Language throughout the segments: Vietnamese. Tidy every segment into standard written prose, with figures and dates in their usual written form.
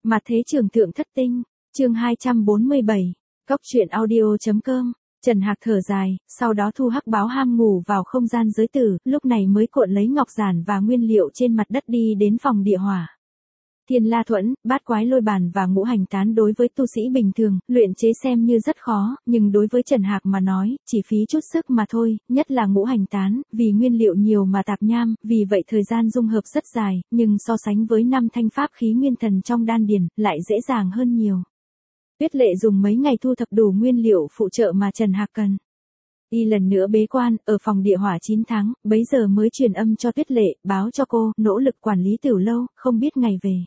Mặt thế trường thượng thất tinh, chương 247, Cốc truyện audio.com. Trần Hạc thở dài, sau đó thu hắc báo ham ngủ vào không gian giới tử, lúc này mới cuộn lấy ngọc giản và nguyên liệu trên mặt đất đi đến phòng địa hỏa. Thiên La Thuẫn, Bát Quái Lôi Bàn và Ngũ Hành Tán đối với tu sĩ bình thường, luyện chế xem như rất khó, nhưng đối với Trần Hạc mà nói, chỉ phí chút sức mà thôi, nhất là Ngũ Hành Tán, vì nguyên liệu nhiều mà tạp nham, vì vậy thời gian dung hợp rất dài, nhưng so sánh với 5 thanh pháp khí nguyên thần trong đan điền, lại dễ dàng hơn nhiều. Tuyết Lệ dùng mấy ngày thu thập đủ nguyên liệu phụ trợ mà Trần Hạc cần. Y lần nữa bế quan, ở phòng địa hỏa 9 tháng, bấy giờ mới truyền âm cho Tuyết Lệ, báo cho cô, nỗ lực quản lý tiểu lâu, không biết ngày về.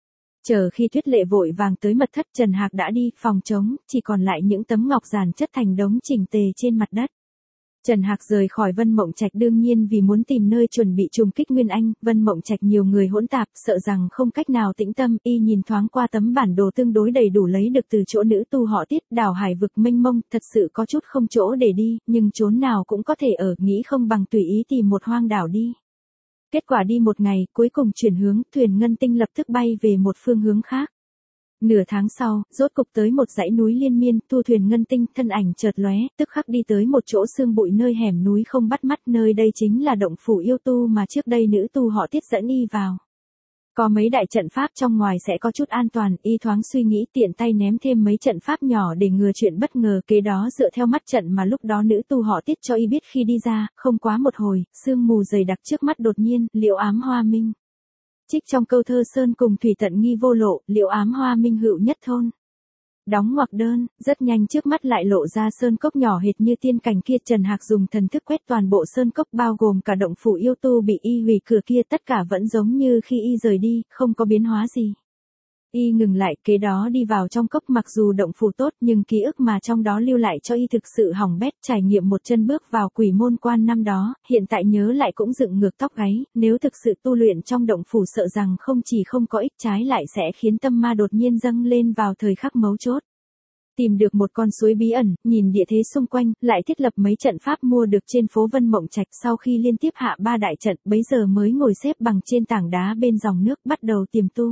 Chờ khi Tuyết Lệ vội vàng tới mật thất, Trần Hạc đã đi, phòng trống, chỉ còn lại những tấm ngọc giản chất thành đống chỉnh tề trên mặt đất. Trần Hạc rời khỏi Vân Mộng Trạch đương nhiên vì muốn tìm nơi chuẩn bị trùng kích Nguyên Anh, Vân Mộng Trạch nhiều người hỗn tạp, sợ rằng không cách nào tĩnh tâm, y nhìn thoáng qua tấm bản đồ tương đối đầy đủ lấy được từ chỗ nữ tu họ Tiết, đảo hải vực mênh mông, thật sự có chút không chỗ để đi, nhưng chốn nào cũng có thể ở, nghĩ không bằng tùy ý tìm một hoang đảo đi. Kết quả đi một ngày, cuối cùng chuyển hướng, thuyền ngân tinh lập tức bay về một phương hướng khác. Nửa tháng sau, rốt cục tới một dãy núi liên miên, tu thuyền ngân tinh, thân ảnh chợt lóe, tức khắc đi tới một chỗ sương bụi nơi hẻm núi không bắt mắt, nơi đây chính là động phủ yêu tu mà trước đây nữ tu họ Tiết dẫn y vào. Có mấy đại trận pháp trong ngoài sẽ có chút an toàn, y thoáng suy nghĩ tiện tay ném thêm mấy trận pháp nhỏ để ngừa chuyện bất ngờ, kế đó dựa theo mắt trận mà lúc đó nữ tu họ Tiết cho y biết khi đi ra, không quá một hồi, sương mù dày đặc trước mắt đột nhiên, liễu ám hoa minh. Trích trong câu thơ sơn cùng thủy tận nghi vô lộ, liễu ám hoa minh hữu nhất thôn. Đóng ngoặc đơn, rất nhanh trước mắt lại lộ ra sơn cốc nhỏ hệt như tiên cảnh kia. Trần Hạc dùng thần thức quét toàn bộ sơn cốc bao gồm cả động phủ yêu tu bị y hủy cửa kia, tất cả vẫn giống như khi y rời đi, không có biến hóa gì. Y ngừng lại, kế đó đi vào trong cốc, mặc dù động phủ tốt nhưng ký ức mà trong đó lưu lại cho y thực sự hỏng bét, trải nghiệm một chân bước vào quỷ môn quan năm đó, hiện tại nhớ lại cũng dựng ngược tóc gáy, nếu thực sự tu luyện trong động phủ sợ rằng không chỉ không có ích trái lại sẽ khiến tâm ma đột nhiên dâng lên vào thời khắc mấu chốt. Tìm được một con suối bí ẩn, nhìn địa thế xung quanh, lại thiết lập mấy trận pháp mua được trên phố Vân Mộng Trạch, sau khi liên tiếp hạ 3 đại trận, bấy giờ mới ngồi xếp bằng trên tảng đá bên dòng nước, bắt đầu tiềm tu.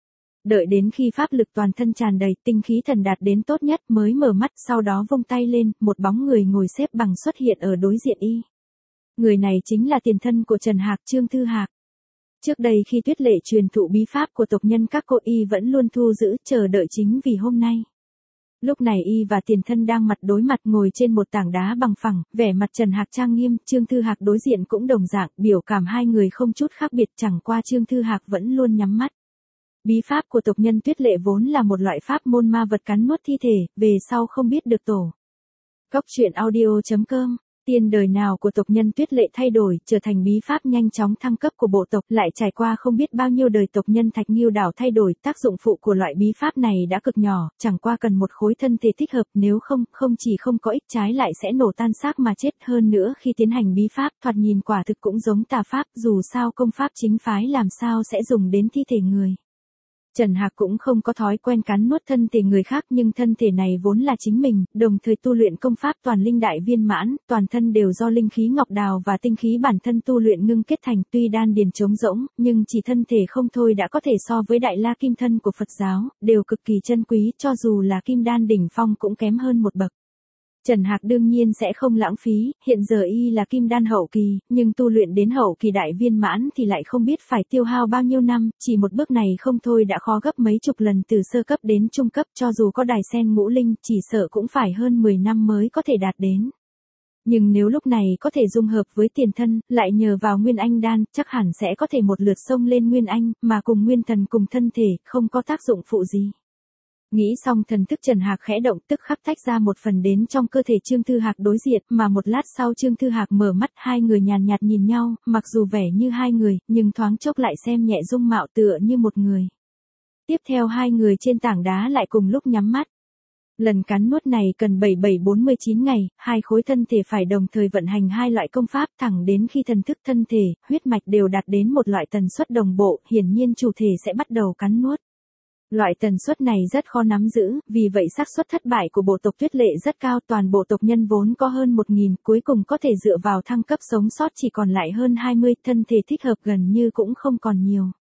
Đợi đến khi pháp lực toàn thân tràn đầy, tinh khí thần đạt đến tốt nhất mới mở mắt, sau đó vung tay lên, một bóng người ngồi xếp bằng xuất hiện ở đối diện y. Người này chính là tiền thân của Trần Hạc, Trương Thư Hạc. Trước đây khi Tuyết Lệ truyền thụ bí pháp của tộc nhân các cô, y vẫn luôn thu giữ, chờ đợi chính vì hôm nay. Lúc này y và tiền thân đang mặt đối mặt ngồi trên một tảng đá bằng phẳng, vẻ mặt Trần Hạc trang nghiêm, Trương Thư Hạc đối diện cũng đồng dạng, biểu cảm hai người không chút khác biệt, chẳng qua Trương Thư Hạc vẫn luôn nhắm mắt. Bí pháp của tộc nhân Tuyết Lệ vốn là một loại pháp môn ma vật cắn nuốt thi thể, về sau không biết được tổ. Cốc truyện audio.com. Tiên đời nào của tộc nhân Tuyết Lệ thay đổi, trở thành bí pháp nhanh chóng thăng cấp của bộ tộc, lại trải qua không biết bao nhiêu đời tộc nhân Thạch Nghiêu Đảo thay đổi, tác dụng phụ của loại bí pháp này đã cực nhỏ, chẳng qua cần một khối thân thể thích hợp, nếu không, không chỉ không có ích trái lại sẽ nổ tan xác mà chết. Hơn nữa khi tiến hành bí pháp, thoạt nhìn quả thực cũng giống tà pháp, dù sao công pháp chính phái làm sao sẽ dùng đến thi thể người. Trần Hạc cũng không có thói quen cắn nuốt thân thể người khác, nhưng thân thể này vốn là chính mình, đồng thời tu luyện công pháp toàn linh đại viên mãn, toàn thân đều do linh khí ngọc đào và tinh khí bản thân tu luyện ngưng kết thành, tuy đan điền trống rỗng, nhưng chỉ thân thể không thôi đã có thể so với đại la kim thân của Phật giáo, đều cực kỳ chân quý, cho dù là kim đan đỉnh phong cũng kém hơn một bậc. Trần Hạc đương nhiên sẽ không lãng phí, hiện giờ y là kim đan hậu kỳ, nhưng tu luyện đến hậu kỳ đại viên mãn thì lại không biết phải tiêu hao bao nhiêu năm, chỉ một bước này không thôi đã khó gấp mấy chục lần từ sơ cấp đến trung cấp, cho dù có đài sen ngũ linh, chỉ sợ cũng phải hơn 10 năm mới có thể đạt đến. Nhưng nếu lúc này có thể dung hợp với tiền thân, lại nhờ vào Nguyên Anh đan, chắc hẳn sẽ có thể một lượt xông lên Nguyên Anh, mà cùng Nguyên Thần cùng thân thể, không có tác dụng phụ gì. Nghĩ xong thần thức Trần Hạc khẽ động, tức khắc tách ra một phần đến trong cơ thể Trương Thư Hạc đối diện, mà một lát sau Trương Thư Hạc mở mắt, hai người nhàn nhạt nhìn nhau, mặc dù vẻ như hai người, nhưng thoáng chốc lại xem nhẹ dung mạo tựa như một người. Tiếp theo hai người trên tảng đá lại cùng lúc nhắm mắt. Lần cắn nuốt này cần 7749 ngày, hai khối thân thể phải đồng thời vận hành hai loại công pháp, thẳng đến khi thần thức thân thể, huyết mạch đều đạt đến một loại tần suất đồng bộ, hiển nhiên chủ thể sẽ bắt đầu cắn nuốt. Loại tần suất này rất khó nắm giữ, vì vậy xác suất thất bại của bộ tộc Tuyết Lệ rất cao, toàn bộ tộc nhân vốn có hơn 1000, cuối cùng có thể dựa vào thăng cấp sống sót chỉ còn lại hơn 20, thân thể thích hợp gần như cũng không còn nhiều.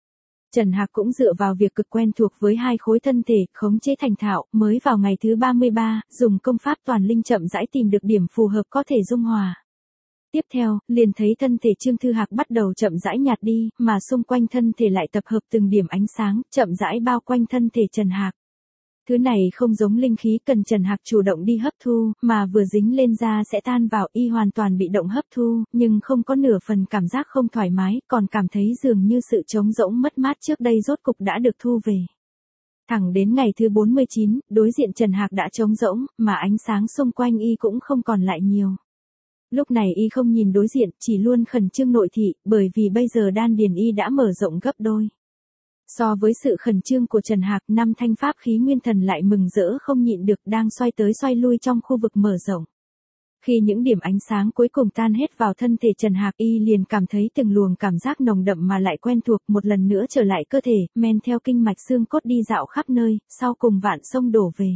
Trần Hạc cũng dựa vào việc cực quen thuộc với hai khối thân thể, khống chế thành thạo, mới vào ngày thứ 33, dùng công pháp toàn linh chậm rãi tìm được điểm phù hợp có thể dung hòa. Tiếp theo, liền thấy thân thể Trương Thư Hạc bắt đầu chậm rãi nhạt đi, mà xung quanh thân thể lại tập hợp từng điểm ánh sáng, chậm rãi bao quanh thân thể Trần Hạc. Thứ này không giống linh khí cần Trần Hạc chủ động đi hấp thu, mà vừa dính lên da sẽ tan vào, y hoàn toàn bị động hấp thu, nhưng không có nửa phần cảm giác không thoải mái, còn cảm thấy dường như sự trống rỗng mất mát trước đây rốt cục đã được thu về. Thẳng đến ngày thứ 49, đối diện Trần Hạc đã trống rỗng, mà ánh sáng xung quanh y cũng không còn lại nhiều. Lúc này y không nhìn đối diện, chỉ luôn khẩn trương nội thị, bởi vì bây giờ đan điền y đã mở rộng gấp đôi. So với sự khẩn trương của Trần Hạc, năm thanh pháp khí nguyên thần lại mừng rỡ không nhịn được, đang xoay tới xoay lui trong khu vực mở rộng. Khi những điểm ánh sáng cuối cùng tan hết vào thân thể Trần Hạc, y liền cảm thấy từng luồng cảm giác nồng đậm mà lại quen thuộc, một lần nữa trở lại cơ thể, men theo kinh mạch xương cốt đi dạo khắp nơi, sau cùng vạn sông đổ về.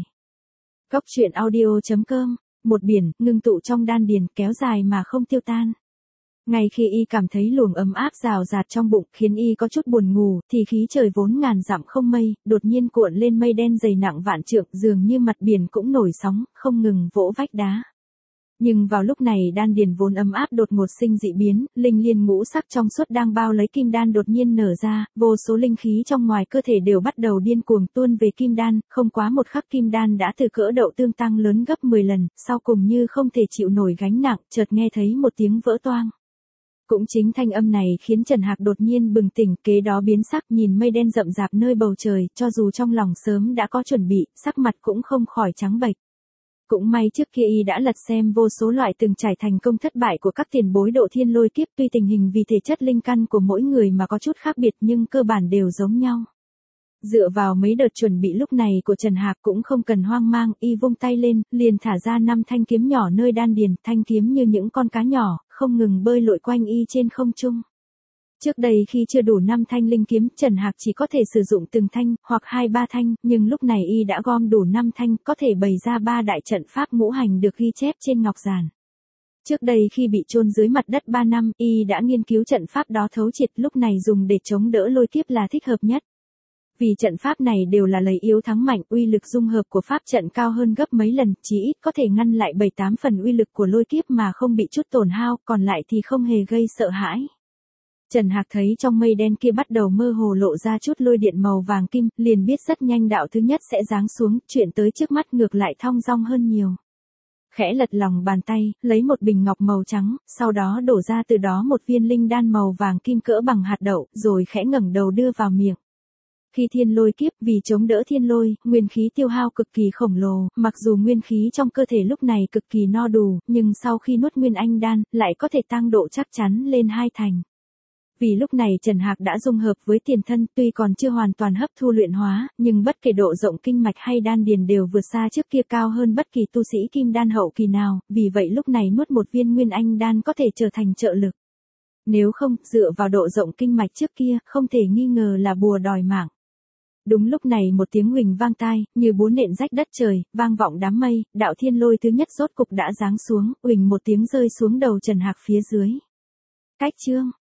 Góc truyện audio.com, một biển, ngưng tụ trong đan điền, kéo dài mà không tiêu tan. Ngay khi y cảm thấy luồng ấm áp rào rạt trong bụng, khiến y có chút buồn ngủ, thì khí trời vốn ngàn dặm không mây, đột nhiên cuộn lên mây đen dày nặng vạn trượng, dường như mặt biển cũng nổi sóng, không ngừng vỗ vách đá. Nhưng vào lúc này đan điền vốn ấm áp đột ngột sinh dị biến, linh liên ngũ sắc trong suốt đang bao lấy kim đan đột nhiên nở ra, vô số linh khí trong ngoài cơ thể đều bắt đầu điên cuồng tuôn về kim đan, không quá một khắc kim đan đã từ cỡ đậu tương tăng lớn gấp 10 lần, sau cùng như không thể chịu nổi gánh nặng, chợt nghe thấy một tiếng vỡ toang. Cũng chính thanh âm này khiến Trần Hạc đột nhiên bừng tỉnh, kế đó biến sắc nhìn mây đen rậm rạp nơi bầu trời, cho dù trong lòng sớm đã có chuẩn bị, sắc mặt cũng không khỏi trắng bệch. Cũng may trước kia y đã lật xem vô số loại từng trải thành công thất bại của các tiền bối độ thiên lôi kiếp, tuy tình hình vì thể chất linh căn của mỗi người mà có chút khác biệt nhưng cơ bản đều giống nhau. Dựa vào mấy đợt chuẩn bị lúc này của Trần Hạc cũng không cần hoang mang, y vung tay lên, liền thả ra 5 thanh kiếm nhỏ nơi đan điền, thanh kiếm như những con cá nhỏ, không ngừng bơi lội quanh y trên không trung. Trước đây khi chưa đủ 5 thanh linh kiếm, Trần Hạc chỉ có thể sử dụng từng thanh, hoặc 2-3 thanh, nhưng lúc này y đã gom đủ 5 thanh, có thể bày ra 3 đại trận pháp ngũ hành được ghi chép trên ngọc giản. Trước đây khi bị chôn dưới mặt đất 3 năm, y đã nghiên cứu trận pháp đó thấu triệt, lúc này dùng để chống đỡ lôi kiếp là thích hợp nhất. Vì trận pháp này đều là lấy yếu thắng mạnh, uy lực dung hợp của pháp trận cao hơn gấp mấy lần, chí ít có thể ngăn lại 7-8 phần uy lực của lôi kiếp mà không bị chút tổn hao, còn lại thì không hề gây sợ hãi. Trần Hạc thấy trong mây đen kia bắt đầu mơ hồ lộ ra chút lôi điện màu vàng kim, liền biết rất nhanh đạo thứ nhất sẽ giáng xuống, chuyện tới trước mắt ngược lại thong dong hơn nhiều. Khẽ lật lòng bàn tay, lấy một bình ngọc màu trắng, sau đó đổ ra từ đó một viên linh đan màu vàng kim cỡ bằng hạt đậu, rồi khẽ ngẩng đầu đưa vào miệng. Khi thiên lôi kiếp, vì chống đỡ thiên lôi, nguyên khí tiêu hao cực kỳ khổng lồ, mặc dù nguyên khí trong cơ thể lúc này cực kỳ no đủ, nhưng sau khi nuốt nguyên anh đan, lại có thể tăng độ chắc chắn lên 2 thành. Vì lúc này Trần Hạc đã dung hợp với tiền thân, tuy còn chưa hoàn toàn hấp thu luyện hóa, nhưng bất kể độ rộng kinh mạch hay đan điền đều vượt xa trước kia, cao hơn bất kỳ tu sĩ kim đan hậu kỳ nào, vì vậy lúc này nuốt một viên nguyên anh đan có thể trở thành trợ lực. Nếu không, dựa vào độ rộng kinh mạch trước kia, không thể nghi ngờ là bùa đòi mạng. Đúng lúc này một tiếng huỳnh vang tai, như búa nện rách đất trời, vang vọng đám mây, đạo thiên lôi thứ nhất rốt cục đã giáng xuống, huỳnh một tiếng rơi xuống đầu Trần Hạc phía dưới. Cách chương